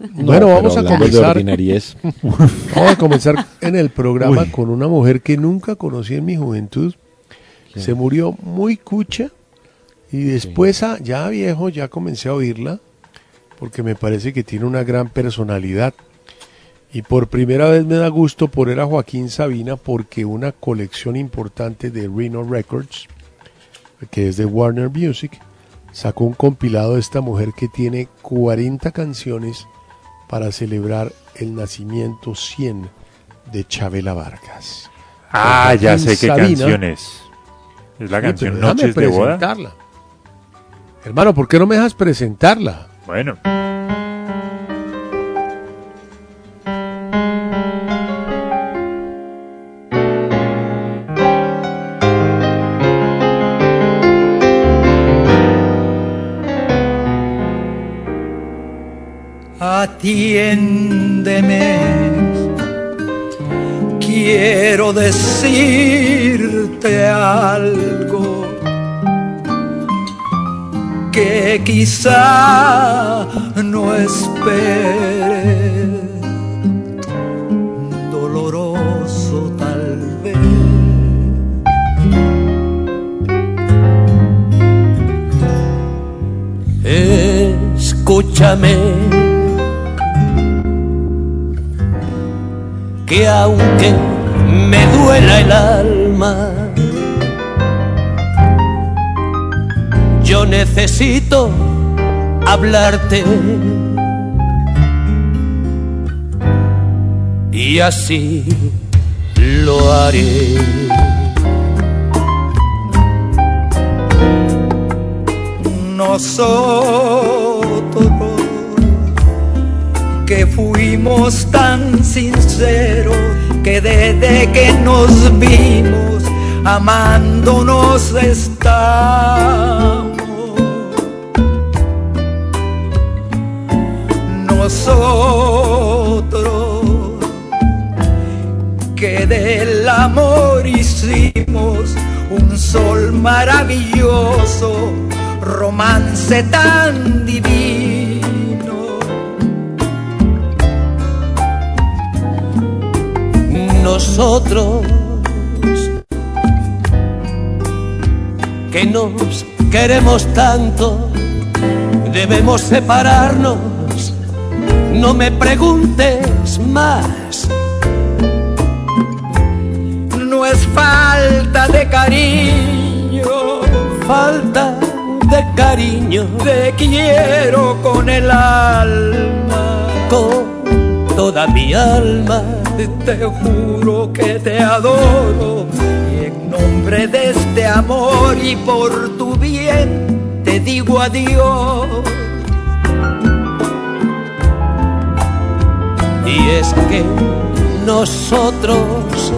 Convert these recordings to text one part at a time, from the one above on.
Bueno, vamos a comenzar. Vamos a comenzar en el programa con una mujer que nunca conocí en mi juventud. ¿Quién? Se murió muy cucha y después, ya viejo, ya comencé a oírla porque me parece que tiene una gran personalidad. Y por primera vez me da gusto poner a Joaquín Sabina porque una colección importante de Rhino Records, que es de Warner Music, sacó un compilado de esta mujer que tiene 40 canciones para celebrar el nacimiento 100 de Chabela Vargas. Ah, ya sé qué canción es. Es la canción Noches de Boda. Hermano, ¿por qué no me dejas presentarla? Bueno. Atiéndeme, quiero decirte algo que quizá no esperes, doloroso tal vez. Escúchame, que aunque me duela el alma, yo necesito hablarte, y así lo haré. Nosotros que fuimos tan sinceros, que desde que nos vimos amándonos estamos. Nosotros que del amor hicimos un sol maravilloso, romance tan divino. Nosotros que nos queremos tanto, debemos separarnos. No me preguntes más. No es falta de cariño, falta de cariño. Te quiero con el alma, con toda mi alma. Te juro que te adoro, y en nombre de este amor y por tu bien te digo adiós. Y es que nosotros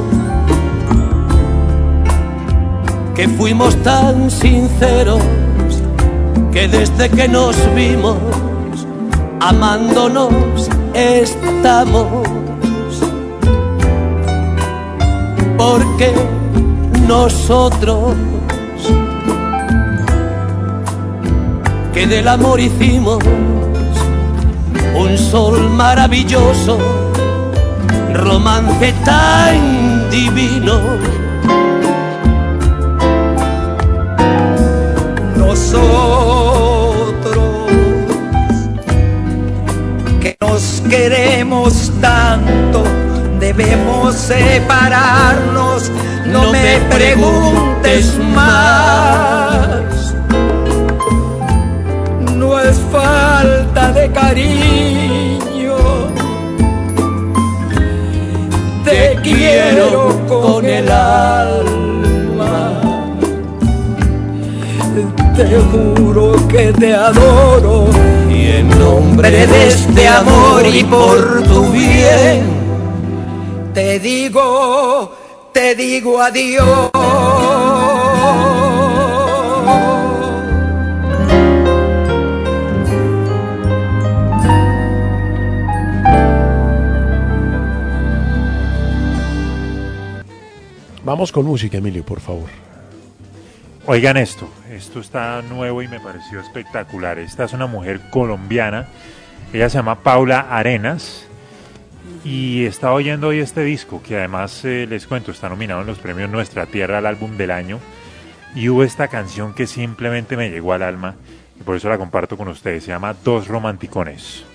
que fuimos tan sinceros, que desde que nos vimos amándonos estamos. Porque nosotros que del amor hicimos un sol maravilloso, romance tan divino. Nosotros que nos queremos tanto, debemos separarnos. No me preguntes más. No es falta de cariño, te quiero con el alma. Te juro que te adoro, y en nombre de este amor y por tu bien te digo adiós. Vamos con música, Emilio, por favor. Oigan esto está nuevo y me pareció espectacular. Esta es una mujer colombiana Ella se llama Paula Arenas y estaba oyendo hoy este disco que además les cuento, está nominado en los premios Nuestra Tierra al álbum del año y hubo esta canción que simplemente me llegó al alma y por eso la comparto con ustedes, se llama Dos Romanticones.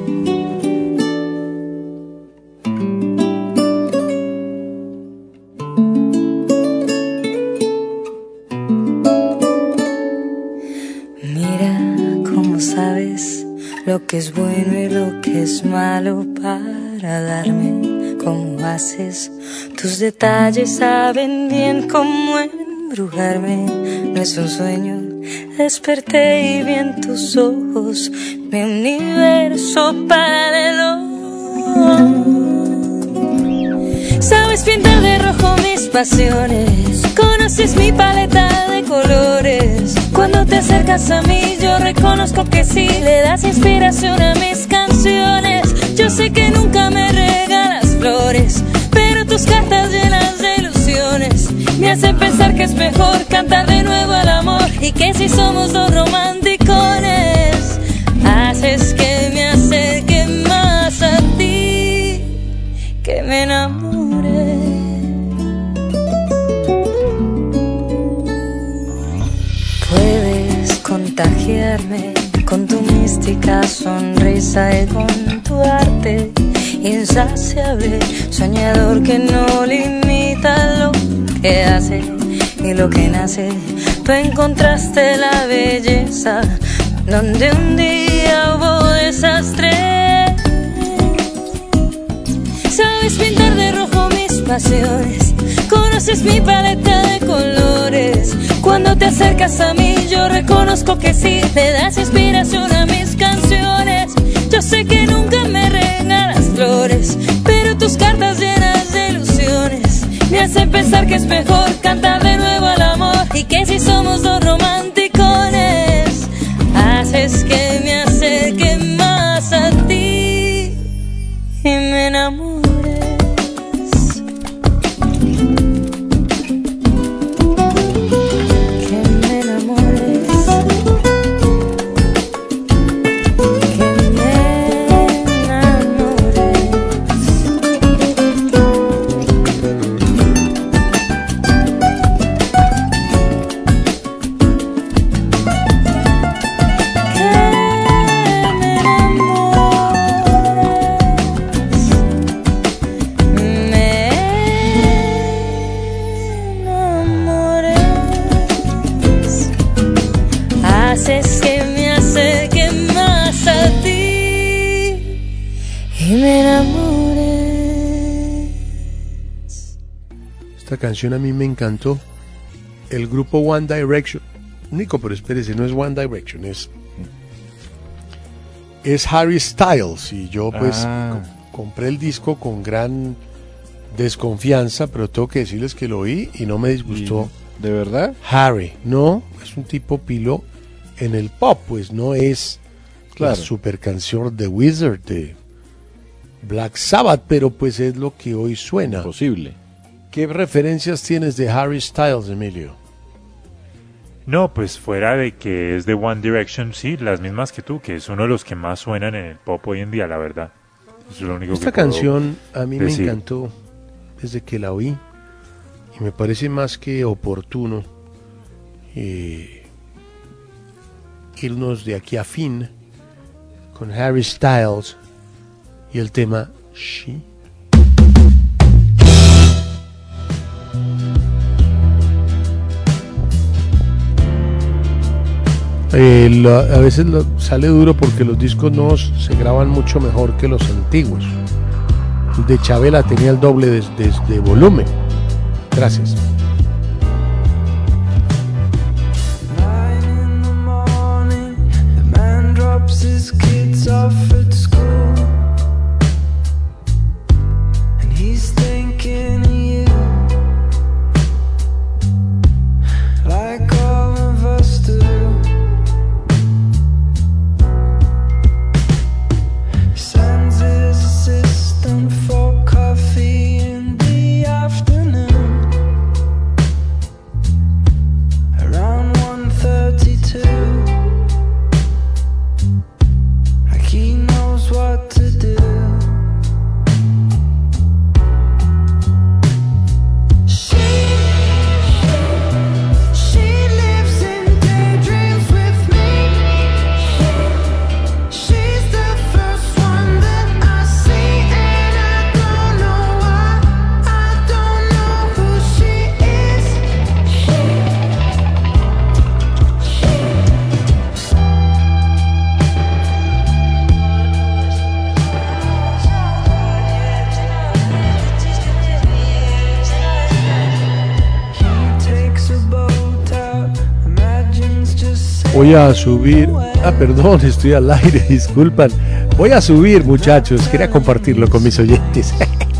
Lo que es bueno y lo que es malo para darme como haces. Tus detalles saben bien cómo embrujarme. No es un sueño, desperté y vi en tus ojos mi universo paralelo. Sabes pintar de rojo mis pasiones, conoces mi paleta de colores. Cuando te acercas a mí yo reconozco que sí, le das inspiración a mis canciones. Yo sé que nunca me regalas flores, pero tus cartas llenas de ilusiones me hacen pensar que es mejor cantar de nuevo al amor. Y que si somos dos romanticones, haces que me acerque más a ti, que me enamore. Puedes contagiarme con tu mística sonrisa y con tu arte insaciable, soñador que no limita lo que hace y lo que nace. Tú encontraste la belleza donde un día hubo desastre. Sabes pintar de rojo mis pasiones, conoces mi paleta de colores. Cuando te acercas a mí yo reconozco que sí, le das inspiración a mis canciones. Yo sé que nunca me regalas flores, pero tus cartas llenas de ilusiones me hacen pensar que es mejor cantar de nuevo al amor. Y que si somos dos romanticones, haces que me acerque más a ti y me enamore. Esta canción a mí me encantó. El grupo One Direction. Nico, pero espérese, no es One Direction, es Harry Styles. Y yo pues compré el disco con gran desconfianza, pero tengo que decirles que lo oí y no me disgustó. ¿De verdad? Harry, no, es un tipo pilo en el pop, pues no es la super canción de Wizard de Black Sabbath, pero pues es lo que hoy suena. Imposible. ¿Qué referencias tienes de Harry Styles, Emilio? No, pues fuera de que es de One Direction, sí, las mismas que tú, que es uno de los que más suenan en el pop hoy en día, la verdad. Es lo único Esta canción a mí me encantó desde que la oí y me parece más que oportuno irnos de aquí a fin con Harry Styles y el tema She. A veces sale duro porque los discos nuevos se graban mucho mejor que los antiguos. El de Chabela tenía el doble de volumen. Gracias. For coffee in the afternoon. Voy a subir. Perdón, estoy al aire, disculpan. Voy a subir, muchachos. Quería compartirlo con mis oyentes.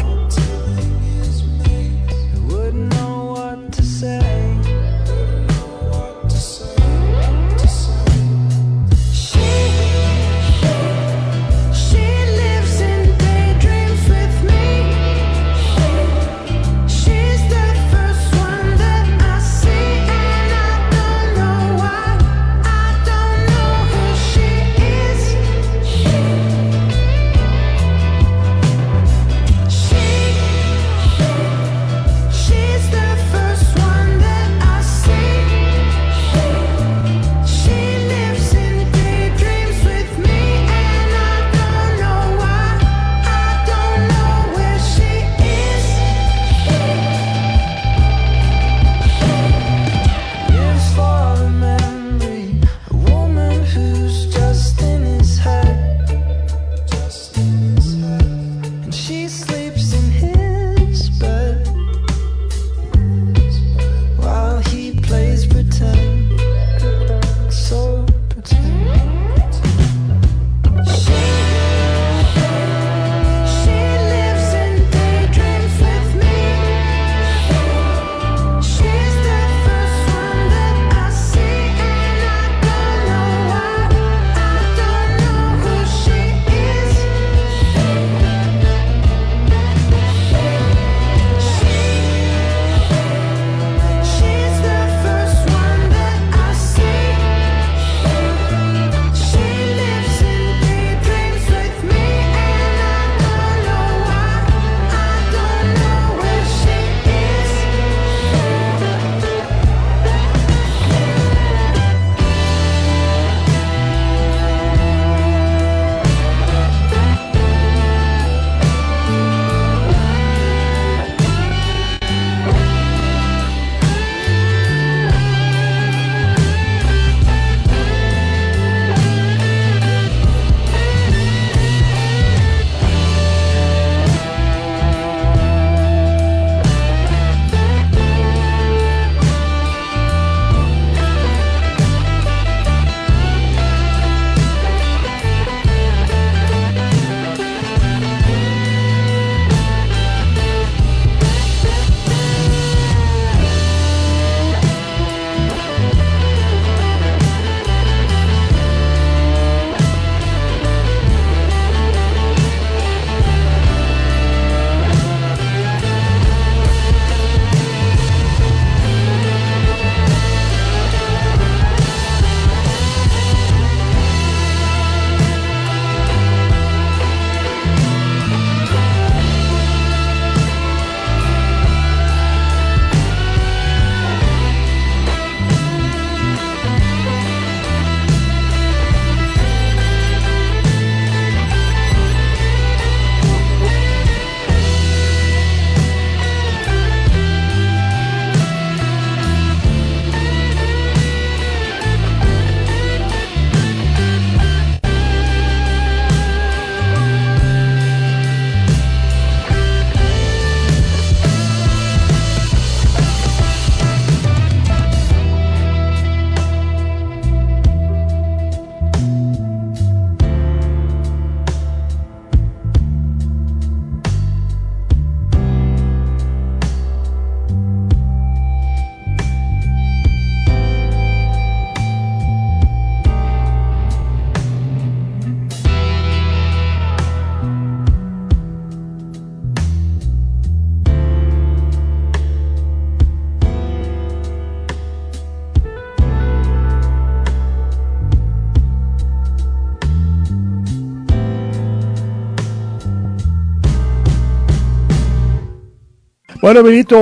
Bueno, Benito,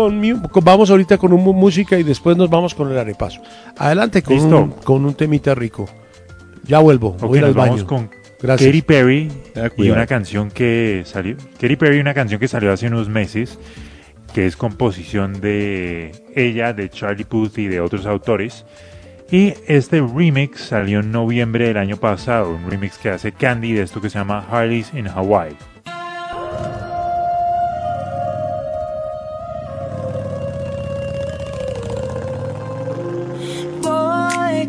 vamos ahorita con música y después nos vamos con el arepaso. Adelante con un temita rico. Ya vuelvo, voy al baño. Vamos con Gracias. Katy Perry y una canción que salió. Katy Perry, una canción que salió hace unos meses, que es composición de ella, de Charlie Puth y de otros autores. Y este remix salió en noviembre del año pasado, un remix que hace Candy de esto que se llama Harley's in Hawaii.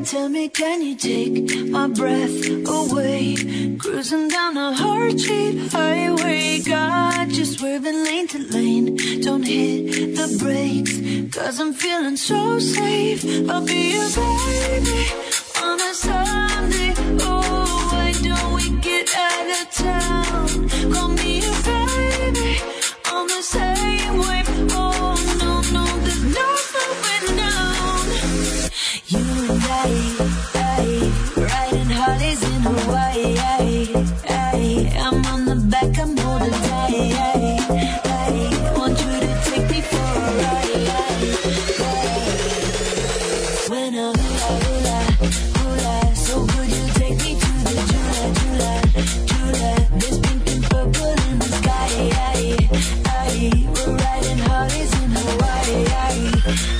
Tell me, can you take my breath away? Cruising down a heart-shaped highway, got you swerving lane to lane. Don't hit the brakes, 'cause I'm feeling so safe. I'll be your baby on a Sunday. Oh, why don't we get out of town? Call me your baby on the same wave. Oh, no, no, there's no slowing down. You and I, riding Harleys in Hawaii. I'm on the back, I'm holding tight. I want you to take me for a ride. When I hula, so good you take me to the Jula. There's pink and purple in the sky. We're riding Harleys in Hawaii.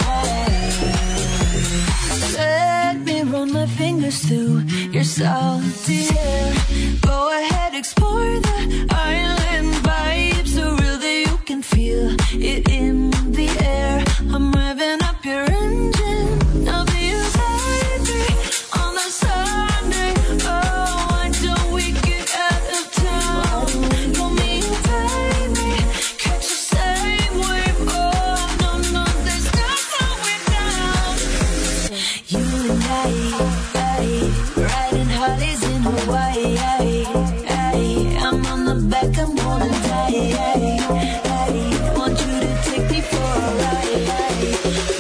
Let me run my fingers through your salty hair. Go ahead, explore the island vibe, so real that you can feel it in the air. I'm revving up your engine, I'll be your baby on the Sunday. Oh, why don't we get out of town? Call me your baby, catch the same wave. Oh, no, no, there's no slowing down. You and I, riding Harleys in Hawaii. I'm on the back, I'm holding tight. I want you to take me for a ride.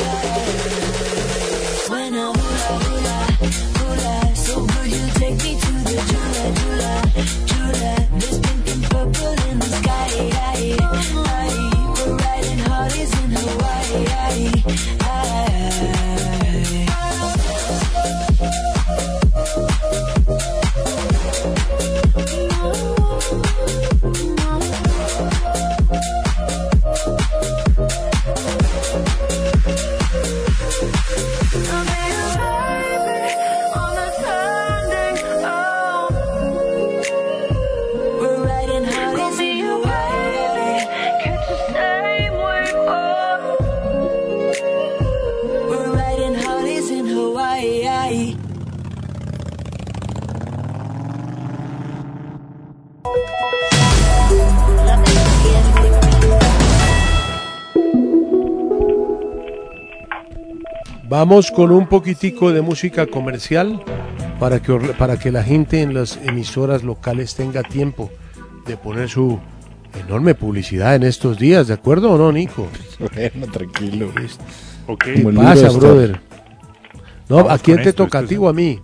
When I hula, so good you take me to the Jula. There's pink and purple in the sky. We're riding Harleys in Hawaii. Vamos con un poquitico de música comercial para que la gente en las emisoras locales tenga tiempo de poner su enorme publicidad en estos días, ¿de acuerdo o no, Nico? Bueno, tranquilo. Okay. ¿Qué pasa, brother? No, ¿a quién te toca? ¿A ti o a mí?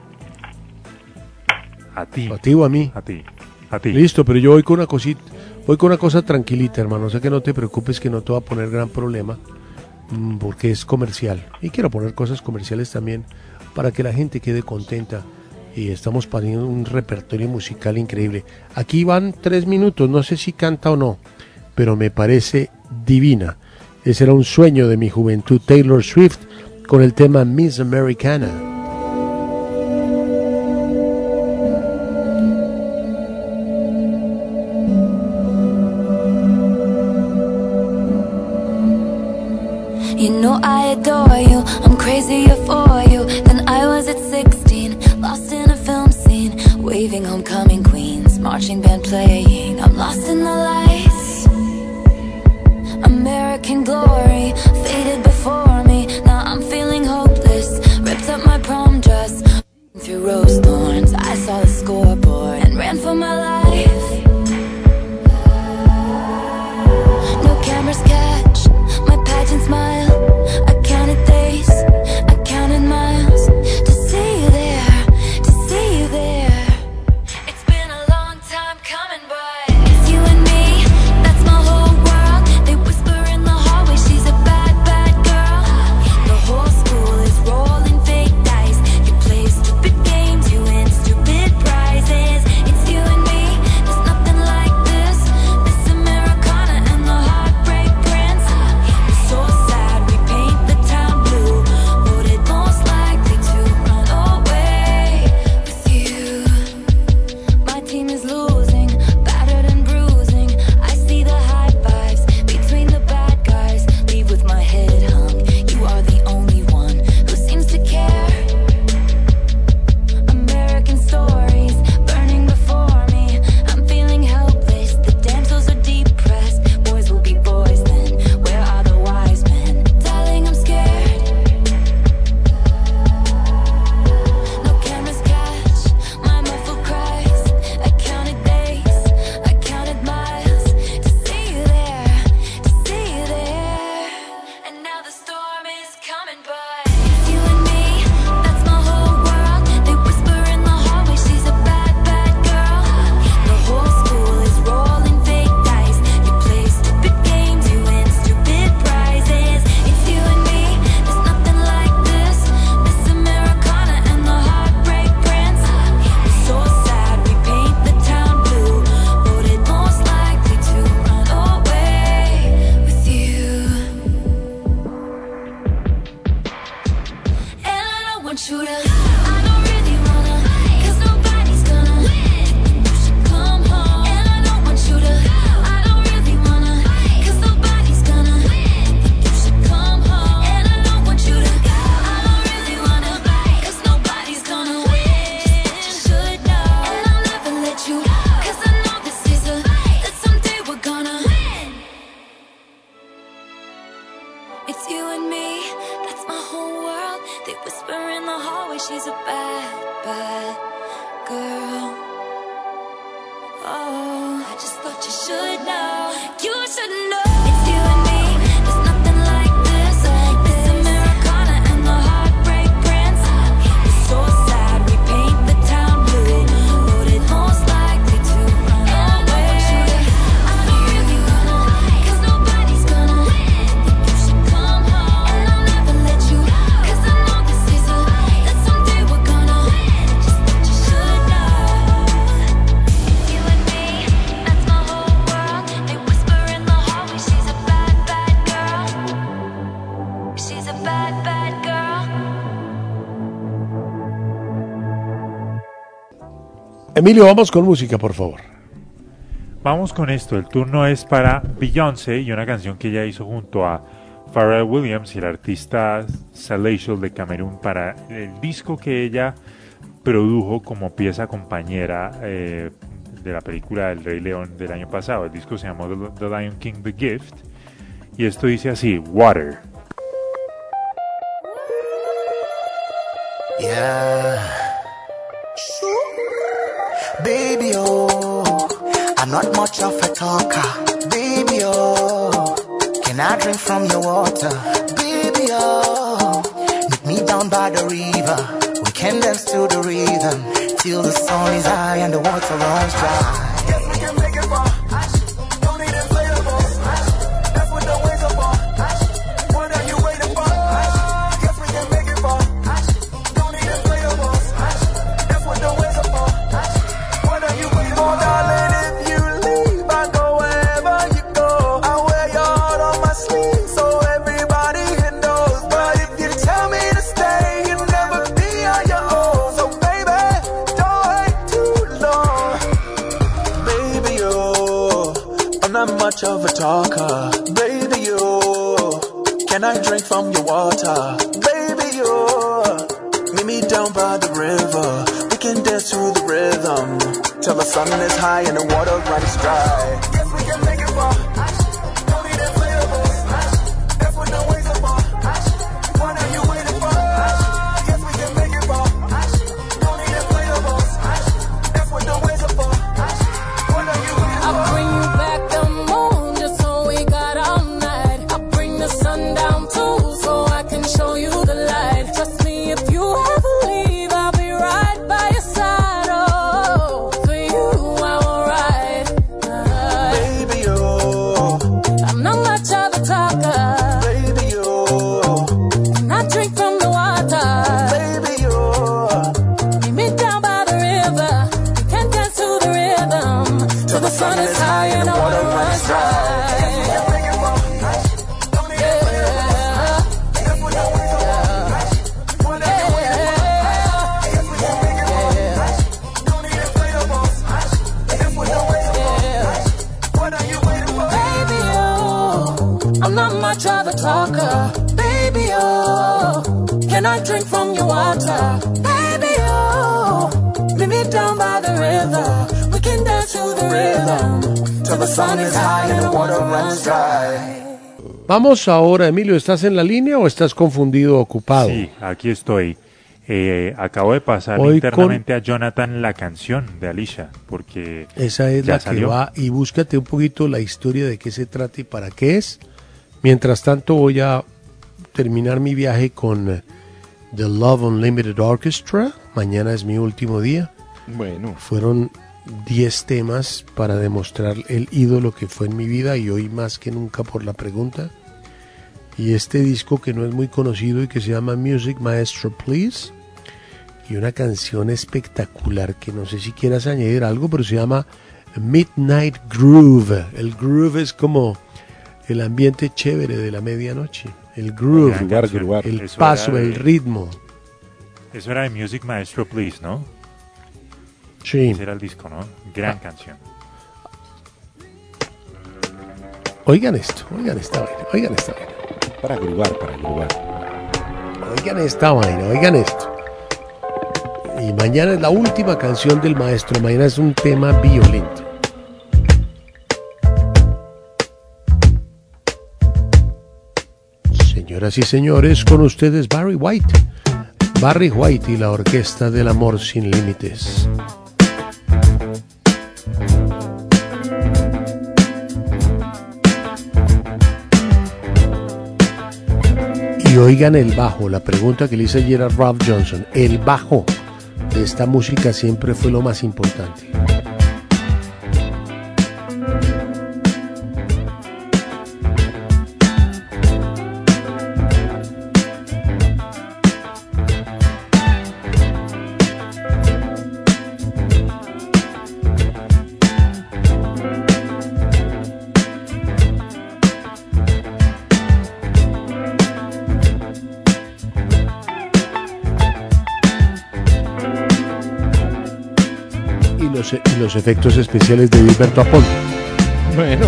A ti. ¿A ti o a mí? A ti. A ti. Listo, pero yo voy con una cosita, voy con una cosa tranquilita, hermano. O sea que no te preocupes, que no te va a poner gran problema, porque es comercial. Y quiero poner cosas comerciales también para que la gente quede contenta. Y estamos poniendo un repertorio musical increíble. Aquí van 3 minutos, no sé si canta o no, pero me parece divina. Ese era un sueño de mi juventud, Taylor Swift, con el tema Miss Americana. You know I adore you, I'm crazy for you. Then I was at 16, lost in a film scene, waving homecoming queens, marching band playing. I'm lost in the lights, American glory faded before me. Now I'm feeling hopeless, ripped up my prom dress, through rose thorns. I saw the scoreboard and ran for my life. No cameras catch my pageant smile. I counted days, I counted miles to see you there, to see you there. It's been a long time coming, but it's you and me, that's my whole world. They whisper in the hallway, she's a bad, bad girl. The whole school is rolling fake dice. You play stupid games, you win stupid prizes. It's you and me, she's a bad, bad girl. Oh, I just thought you should know. You should know. It's you and me. There's nothing like this. This Americana and the Heartbreak Prince. It's so sad we paint the town blue, but it's most likely to run away. I'm really gonna, 'cause nobody's gonna. Think you should come home, and I'll never let you, 'cause I know this is a, that someday we're gonna. Just thought you should know. You and me, that's my whole world. They whisper in the hallway, she's a bad, bad girl. She's a bad, bad girl. Emilio, vamos con música, por favor. Vamos con esto, el turno es para Beyoncé y una canción que ella hizo junto a Pharrell Williams y el artista Salatiel de Camerún para el disco que ella produjo como pieza compañera de la película El Rey León del año pasado. El disco se llamó The Lion King, The Gift, y esto dice así, Water. Yeah. Baby, oh, I'm not much of a talker. Baby, oh, can I drink from your water? Baby, oh, meet me down by the river. We can dance to the rhythm till the sun is high and the water runs dry. Yes, we can make it far. Don't need inflatables. That's what the waves are for. What are you waiting for? Yes, we can make it far. Don't need inflatables. That's what the waves are for. What are you waiting for? Oh, darling, if you leave, I go wherever you go. I wear your heart on my sleeve so everybody here knows. But if you tell me to stay, you'll never be on your own. So baby, don't wait too long. Baby, oh, I'm not much of a talker. Baby, oh, can I drink from your water? Baby, oh, meet me down by the river. We can dance to the rhythm till the sun is high and the water runs dry. Yes, we can make it far. Don't need inflatables. That's what the waves are for. What are you waiting for? Yes, we can make it far. Don't need inflatables. That's what the waves are for. What are you waiting for? I'll bring you back the moon just so we got all night. I'll bring the sun down too so I can show you the light. Trust me, if you ever leave, I'll be right by your side. Oh, for you I will ride. Baby, oh, I'm not much of a talker. baby, oh, And I drink from the water. baby, oh. Meet me down by the river. We can dance to the rhythm till the sun is high and the water runs dry. Baby, oh, I'm not much of a talker. Baby, oh, can I drink from your water? Baby, oh, meet me down by the river. We can dance to the rhythm till the sun is high and the water runs dry. Vamos ahora, Emilio, ¿estás en la línea o estás confundido o ocupado? Sí, aquí estoy. Acabo de pasar Hoy internamente a Jonathan la canción de Alicia, porque Esa es ya la salió. que va, y búscate un poquito la historia de qué se trata y para qué es. Mientras tanto voy a terminar mi viaje con The Love Unlimited Orchestra. Mañana es mi último día. Bueno, Fueron 10 temas para demostrar el ídolo que fue en mi vida y hoy más que nunca por la pregunta. Y este disco que no es muy conocido y que se llama Music Maestro Please, y una canción espectacular que no sé si quieras añadir algo, pero se llama Midnight Groove. El groove es como el ambiente chévere de la medianoche. El groove, Gran Grubar, grubar. el Eso paso, era de- el ritmo. Eso era de Music Maestro Please, ¿no? Sí. Ese era el disco, ¿no? Gran canción. Oigan esto, oigan esta vaina, oigan esta vaina. Para grubar, para grubar. Oigan esta vaina, oigan esto. Y mañana es la última canción del maestro. Mañana es un tema violento. Señoras y señores, con ustedes Barry White. Barry White y la Orquesta del Amor Sin Límites. Y oigan el bajo, la pregunta que le hice ayer a Ralph Johnson. El bajo de esta música siempre fue lo más importante. Y los efectos especiales de Gilberto Aponte. Bueno.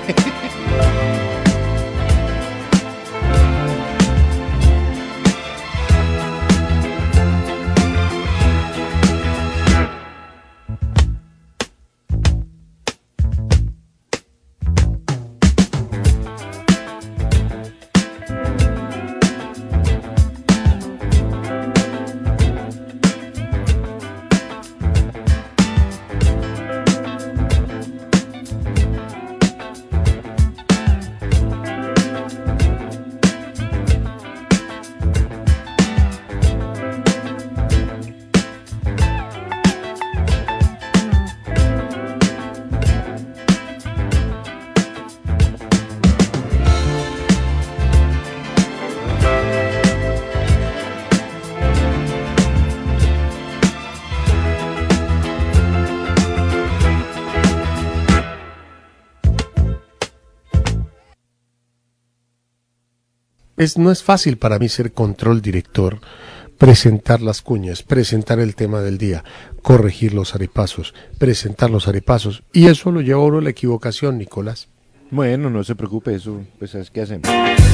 No es fácil para mí ser control director, presentar las cuñas, presentar el tema del día, corregir los arepasos, presentar los arepasos, y eso lo lleva a uno a la equivocación, Nicolás. Bueno, no se preocupe, eso, pues ¿sabes qué hacemos?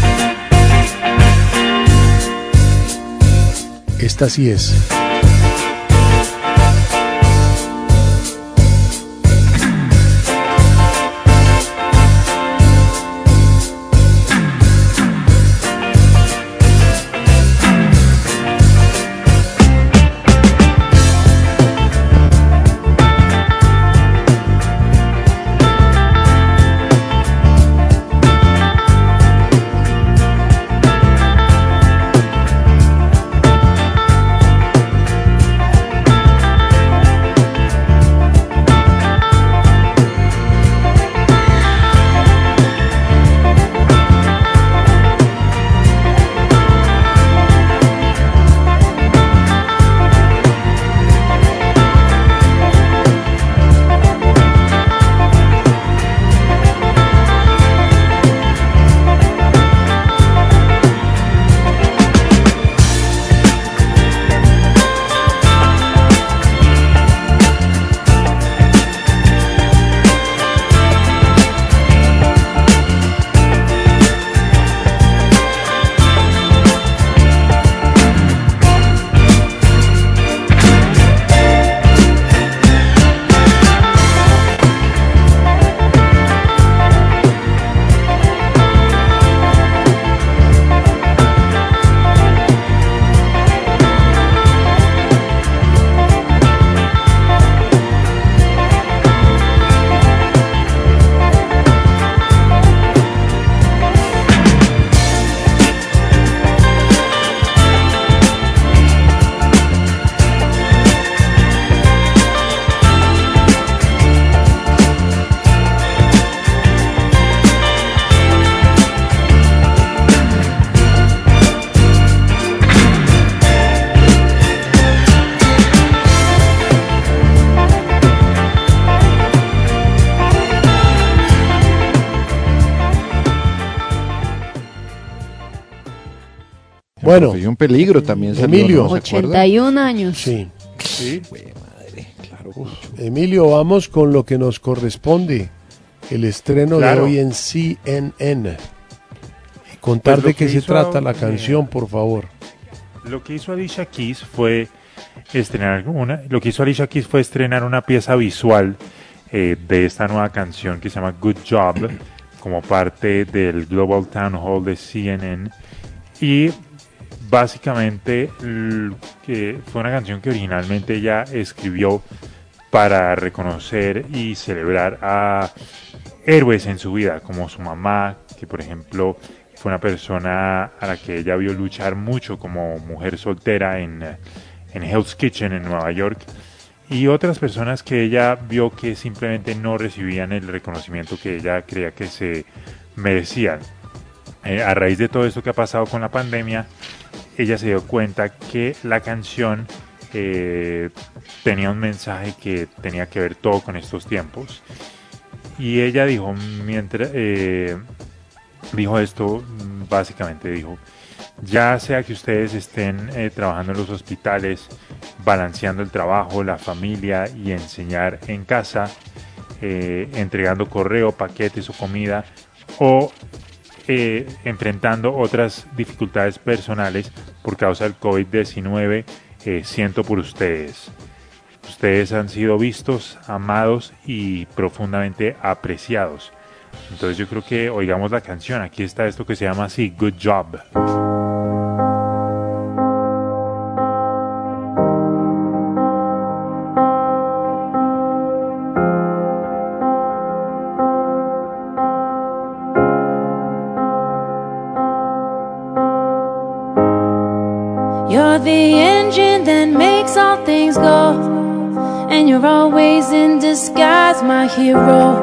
Esta sí es. Bueno, un peligro también salió, Emilio. ¿no? ¿Se acuerda? 81 años. Sí. Sí. Madre, claro. Emilio, vamos con lo que nos corresponde. El estreno Claro. de hoy en CNN. Y contar Pues lo de qué que se hizo, trata la canción, por favor. Lo que hizo Alicia Keys fue estrenar una pieza visual de esta nueva canción que se llama Good Job, como parte del Global Town Hall de CNN, y básicamente que fue una canción que originalmente ella escribió para reconocer y celebrar a héroes en su vida, como su mamá, que por ejemplo fue una persona a la que ella vio luchar mucho como mujer soltera en Hell's Kitchen en Nueva York, y otras personas que ella vio que simplemente no recibían el reconocimiento que ella creía que se merecían. A raíz de todo esto que ha pasado con la pandemia, ella se dio cuenta que la canción tenía un mensaje que tenía que ver todo con estos tiempos. Y ella dijo, dijo esto, básicamente dijo: ya sea que ustedes estén trabajando en los hospitales, balanceando el trabajo, la familia y enseñar en casa, entregando correo, paquetes o comida, o enfrentando otras dificultades personales por causa del COVID-19, siento por ustedes. Ustedes han sido vistos, amados y profundamente apreciados. Entonces yo creo que oigamos la canción. Aquí está esto que se llama así, Good Job. You're the engine that makes all things go, and you're always in disguise, my hero.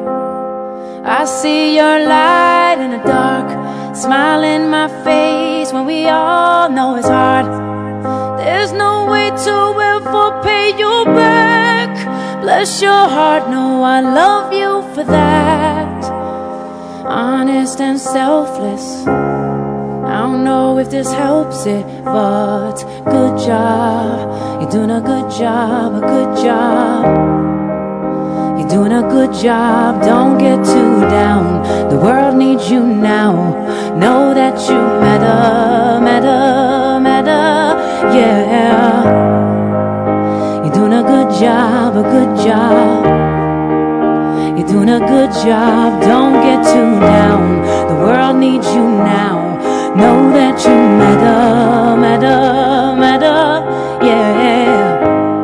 I see your light in the dark, smile in my face when we all know it's hard. There's no way to ever pay you back. Bless your heart, no, I love you for that. Honest and selfless, I don't know if this helps it, but good job. You're doing a good job, a good job. You're doing a good job, don't get too down. The world needs you now. Know that you matter, matter, matter, yeah. You're doing a good job, a good job. You're doing a good job, don't get too down. The world needs you now. Know that you matter, matter, matter, yeah.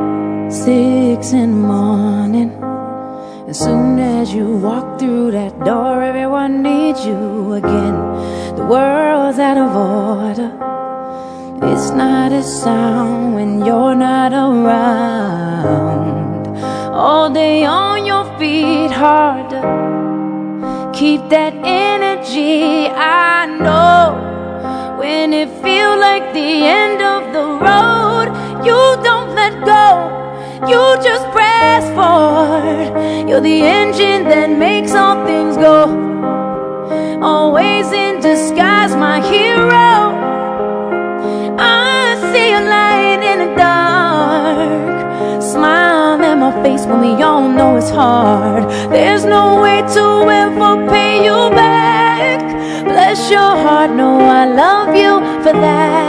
6 in the morning, as soon as you walk through that door, everyone needs you again. The world's out of order. It's not a sound when you're not around. All day on your feet, harder. Keep that energy, I know. When it feels like the end of the road, you don't let go, you just press forward. You're the engine that makes all things go. Always in disguise, my hero. I see a light in the dark. Smile in my face when we all know it's hard. There's no way to ever pay you back. Bless your heart, no, I love you for that.